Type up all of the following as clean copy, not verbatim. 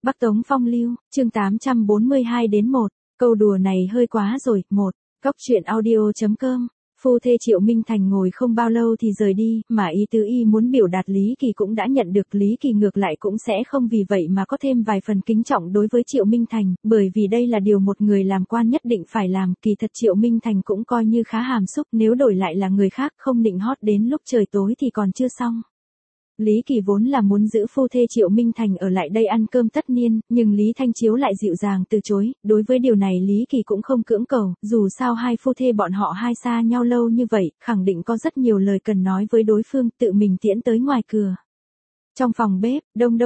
Bắc Tống Phong Lưu, chương 842-1, câu đùa này hơi quá rồi. 1. Góc truyện audio.com. Phu thê Triệu Minh Thành ngồi không bao lâu thì rời đi, mà ý tứ y muốn biểu đạt Lý Kỳ cũng đã nhận được. Lý Kỳ ngược lại cũng sẽ không vì vậy mà có thêm vài phần kính trọng đối với Triệu Minh Thành, bởi vì đây là điều một người làm quan nhất định phải làm. Kỳ thật Triệu Minh Thành cũng coi như khá hàm xúc, nếu đổi lại là người khác không nịnh hót đến lúc trời tối thì còn chưa xong. Lý Kỳ vốn là muốn giữ phu thê Triệu Minh Thành ở lại đây ăn cơm tất niên, nhưng Lý Thanh Chiếu lại dịu dàng từ chối. Đối với điều này Lý Kỳ cũng không cưỡng cầu, dù sao hai phu thê bọn họ hai xa nhau lâu như vậy, khẳng định có rất nhiều lời cần nói với đối phương, tự mình tiễn tới ngoài cửa. Trong phòng bếp, đông,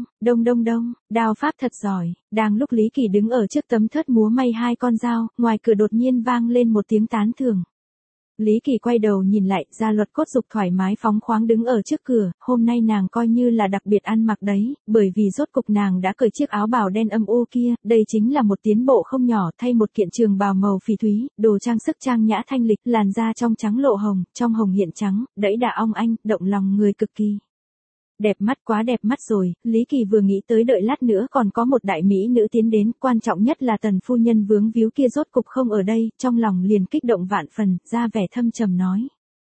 đao pháp thật giỏi. Đang lúc Lý Kỳ đứng ở trước tấm thớt múa may hai con dao, ngoài cửa đột nhiên vang lên một tiếng tán thưởng. Lý Kỳ quay đầu nhìn lại, Gia Luật Cốt Dục thoải mái phóng khoáng đứng ở trước cửa, hôm nay nàng coi như là đặc biệt ăn mặc đấy, bởi vì rốt cục nàng đã cởi chiếc áo bào đen âm u kia, đây chính là một tiến bộ không nhỏ, thay một kiện trường bào màu phỉ thúy, đồ trang sức trang nhã thanh lịch, làn da trong trắng lộ hồng, trong hồng hiện trắng, đẫy đà ong anh, động lòng người cực kỳ. Đẹp mắt, quá đẹp mắt rồi. Lý Kỳ vừa nghĩ tới đợi lát nữa còn có một đại mỹ nữ tiến đến, quan trọng nhất là Tần phu nhân vướng víu kia rốt cục không ở đây, trong lòng liền kích động vạn phần, ra vẻ thâm trầm nói.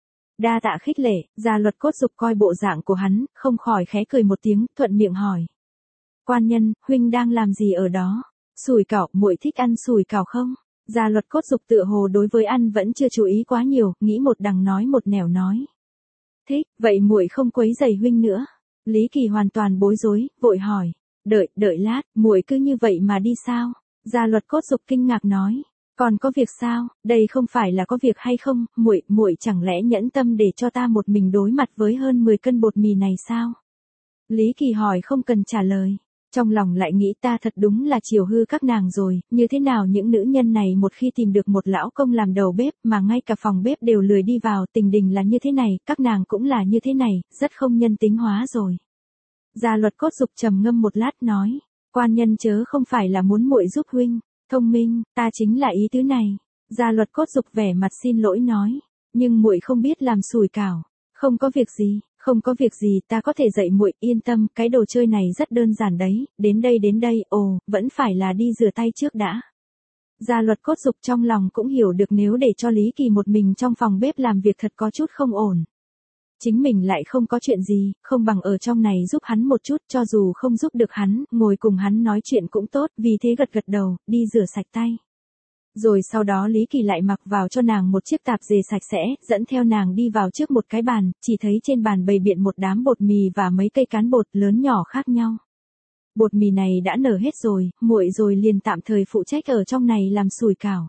Đa tạ khích lệ. Gia Luật Cốt Dục coi bộ dạng của hắn, không khỏi khẽ cười một tiếng, thuận miệng hỏi. Quan nhân, huynh đang làm gì ở đó? Sủi cảo, muội thích ăn sủi cảo không? Gia Luật Cốt Dục tựa hồ đối với ăn vẫn chưa chú ý quá nhiều, nghĩ một đằng nói một nẻo nói. Thích, vậy muội không quấy rầy huynh nữa. Lý Kỳ hoàn toàn bối rối, vội hỏi, đợi lát, muội cứ như vậy mà đi sao? Gia Luật Cốt Dục kinh ngạc nói, còn có việc sao? Đây không phải là có việc hay không, muội chẳng lẽ nhẫn tâm để cho ta một mình đối mặt với hơn 10 cân bột mì này sao? Lý Kỳ hỏi không cần trả lời. Trong lòng lại nghĩ ta thật đúng là chiều hư các nàng rồi, như thế nào những nữ nhân này một khi tìm được một lão công làm đầu bếp mà ngay cả phòng bếp đều lười đi vào, tình đình là như thế này, các nàng cũng là như thế này, rất không nhân tính hóa rồi. Gia Luật Cốt Dục trầm ngâm một lát nói, quan nhân chớ không phải là muốn muội giúp huynh, thông minh, ta chính là ý tứ này. Gia Luật Cốt Dục vẻ mặt xin lỗi nói, nhưng muội không biết làm sủi cảo. Không có việc gì, ta có thể dạy muội, yên tâm, cái đồ chơi này rất đơn giản đấy, đến đây, vẫn phải là đi rửa tay trước đã. Gia Luật Cốt Dục trong lòng cũng hiểu được nếu để cho Lý Kỳ một mình trong phòng bếp làm việc thật có chút không ổn. Chính mình lại không có chuyện gì, không bằng ở trong này giúp hắn một chút, cho dù không giúp được hắn, ngồi cùng hắn nói chuyện cũng tốt, vì thế gật đầu, đi rửa sạch tay. Rồi sau đó Lý Kỳ lại mặc vào cho nàng một chiếc tạp dề sạch sẽ, dẫn theo nàng đi vào trước một cái bàn, chỉ thấy trên bàn bày biện một đám bột mì và mấy cây cán bột lớn nhỏ khác nhau. Bột mì này đã nở hết rồi, muội rồi liền tạm thời phụ trách ở trong này làm sủi cảo.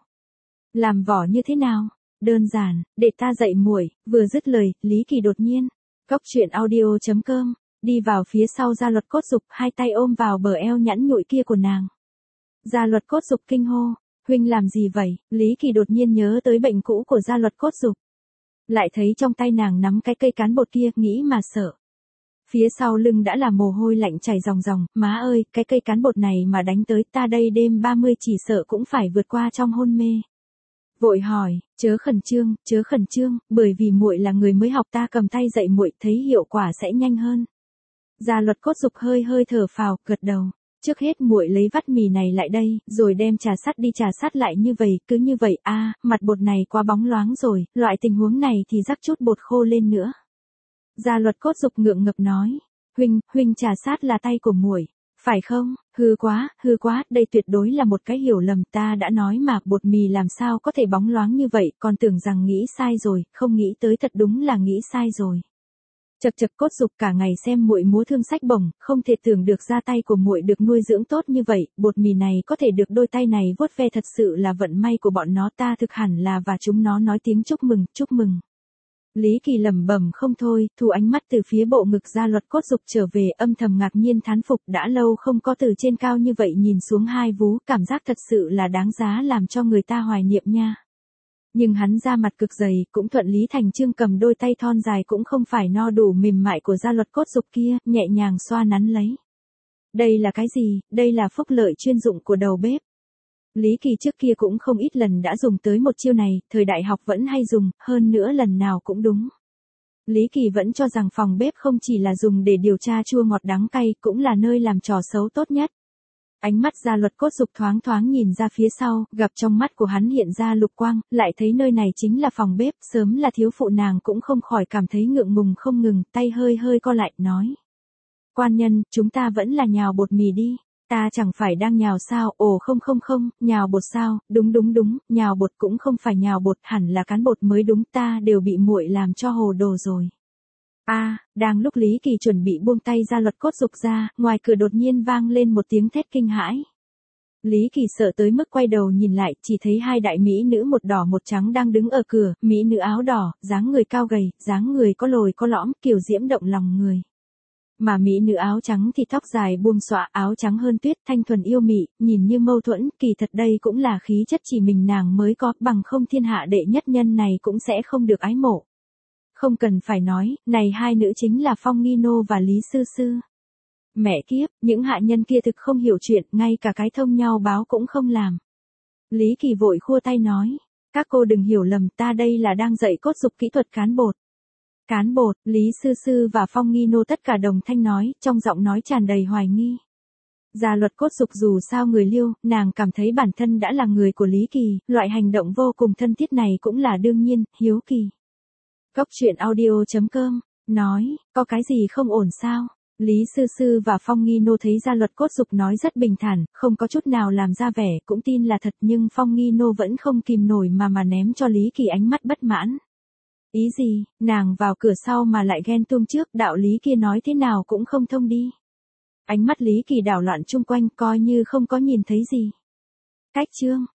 Làm vỏ như thế nào? Đơn giản, để ta dạy muội. Vừa dứt lời, Lý Kỳ đột nhiên, góc truyện audio.com, đi vào phía sau Gia Luật Cốt Dục, hai tay ôm vào bờ eo nhẵn nhụi kia của nàng. Gia Luật Cốt Dục kinh hô. Huynh làm gì vậy? Lý Kỳ đột nhiên nhớ tới bệnh cũ của Gia Luật Cốt Dục. Lại thấy trong tay nàng nắm cái cây cán bột kia, nghĩ mà sợ. Phía sau lưng đã là mồ hôi lạnh chảy ròng, má ơi, cái cây cán bột này mà đánh tới ta đây đêm 30 chỉ sợ cũng phải vượt qua trong hôn mê. Vội hỏi, chớ khẩn trương, bởi vì muội là người mới học, ta cầm tay dạy muội, thấy hiệu quả sẽ nhanh hơn. Gia Luật Cốt Dục hơi thở phào, gật đầu. Trước hết muội lấy vắt mì này lại đây, rồi đem trà sắt đi trà sắt lại như vậy, cứ như vậy, mặt bột này quá bóng loáng rồi, loại tình huống này thì rắc chút bột khô lên nữa. Gia Luật Cốt Dục ngượng ngập nói, huynh trà sát là tay của muội, phải không? Hư quá, đây tuyệt đối là một cái hiểu lầm, ta đã nói mà, bột mì làm sao có thể bóng loáng như vậy, còn tưởng rằng nghĩ sai rồi, không nghĩ tới thật đúng là nghĩ sai rồi. Chật Cốt Dục cả ngày xem muội múa thương sách bổng, không thể tưởng được ra tay của muội được nuôi dưỡng tốt như vậy, bột mì này có thể được đôi tay này vuốt ve thật sự là vận may của bọn nó, ta thực hẳn là và chúng nó nói tiếng chúc mừng. Lý Kỳ lẩm bẩm không thôi, thu ánh mắt từ phía bộ ngực Gia Luật Cốt Dục trở về, âm thầm ngạc nhiên thán phục, đã lâu không có từ trên cao như vậy nhìn xuống hai vú, cảm giác thật sự là đáng giá làm cho người ta hoài niệm nha. Nhưng hắn da mặt cực dày, cũng thuận lý thành chương cầm đôi tay thon dài cũng không phải no đủ mềm mại của Gia Luật Cốt Dục kia, nhẹ nhàng xoa nắn lấy. Đây là cái gì? Đây là phúc lợi chuyên dụng của đầu bếp. Lý Kỳ trước kia cũng không ít lần đã dùng tới một chiêu này, thời đại học vẫn hay dùng, hơn nữa lần nào cũng đúng. Lý Kỳ vẫn cho rằng phòng bếp không chỉ là dùng để điều tra chua ngọt đắng cay, cũng là nơi làm trò xấu tốt nhất. Ánh mắt Gia Luật Cốt Dục thoáng thoáng nhìn ra phía sau, gặp trong mắt của hắn hiện ra lục quang, lại thấy nơi này chính là phòng bếp, sớm là thiếu phụ nàng cũng không khỏi cảm thấy ngượng ngùng không ngừng, tay hơi hơi co lại, nói. Quan nhân, chúng ta vẫn là nhào bột mì đi. Ta chẳng phải đang nhào sao, ồ không, nhào bột sao, đúng, nhào bột cũng không phải nhào bột, hẳn là cán bột mới đúng, ta đều bị muội làm cho hồ đồ rồi. Đang lúc Lý Kỳ chuẩn bị buông tay Gia Luật Cốt Dục ra, ngoài cửa đột nhiên vang lên một tiếng thét kinh hãi. Lý Kỳ sợ tới mức quay đầu nhìn lại, chỉ thấy hai đại mỹ nữ một đỏ một trắng đang đứng ở cửa, mỹ nữ áo đỏ, dáng người cao gầy, dáng người có lồi có lõm, kiều diễm động lòng người. Mà mỹ nữ áo trắng thì tóc dài buông xõa, áo trắng hơn tuyết, thanh thuần yêu mị, nhìn như mâu thuẫn, kỳ thật đây cũng là khí chất chỉ mình nàng mới có, bằng không thiên hạ đệ nhất nhân này cũng sẽ không được ái mộ. Không cần phải nói, này hai nữ chính là Phong Nghi Nô và Lý Sư Sư. Mẹ kiếp, những hạ nhân kia thực không hiểu chuyện, ngay cả cái thông nhau báo cũng không làm. Lý Kỳ vội khua tay nói, các cô đừng hiểu lầm, ta đây là đang dạy Cốt Dục kỹ thuật cán bột. Cán bột, Lý Sư Sư và Phong Nghi Nô tất cả đồng thanh nói, trong giọng nói tràn đầy hoài nghi. Gia Luật Cốt Dục dù sao người Liêu, nàng cảm thấy bản thân đã là người của Lý Kỳ, loại hành động vô cùng thân thiết này cũng là đương nhiên, hiếu kỳ. Cốc truyện audio.com, nói, có cái gì không ổn sao? Lý Sư Sư và Phong Nghi Nô thấy Gia Luật Cốt Dục nói rất bình thản, không có chút nào làm ra vẻ, cũng tin là thật, nhưng Phong Nghi Nô vẫn không kìm nổi mà ném cho Lý Kỳ ánh mắt bất mãn. Ý gì, nàng vào cửa sau mà lại ghen tuông trước, đạo lý kia nói thế nào cũng không thông đi. Ánh mắt Lý Kỳ đảo loạn chung quanh, coi như không có nhìn thấy gì. Cách chương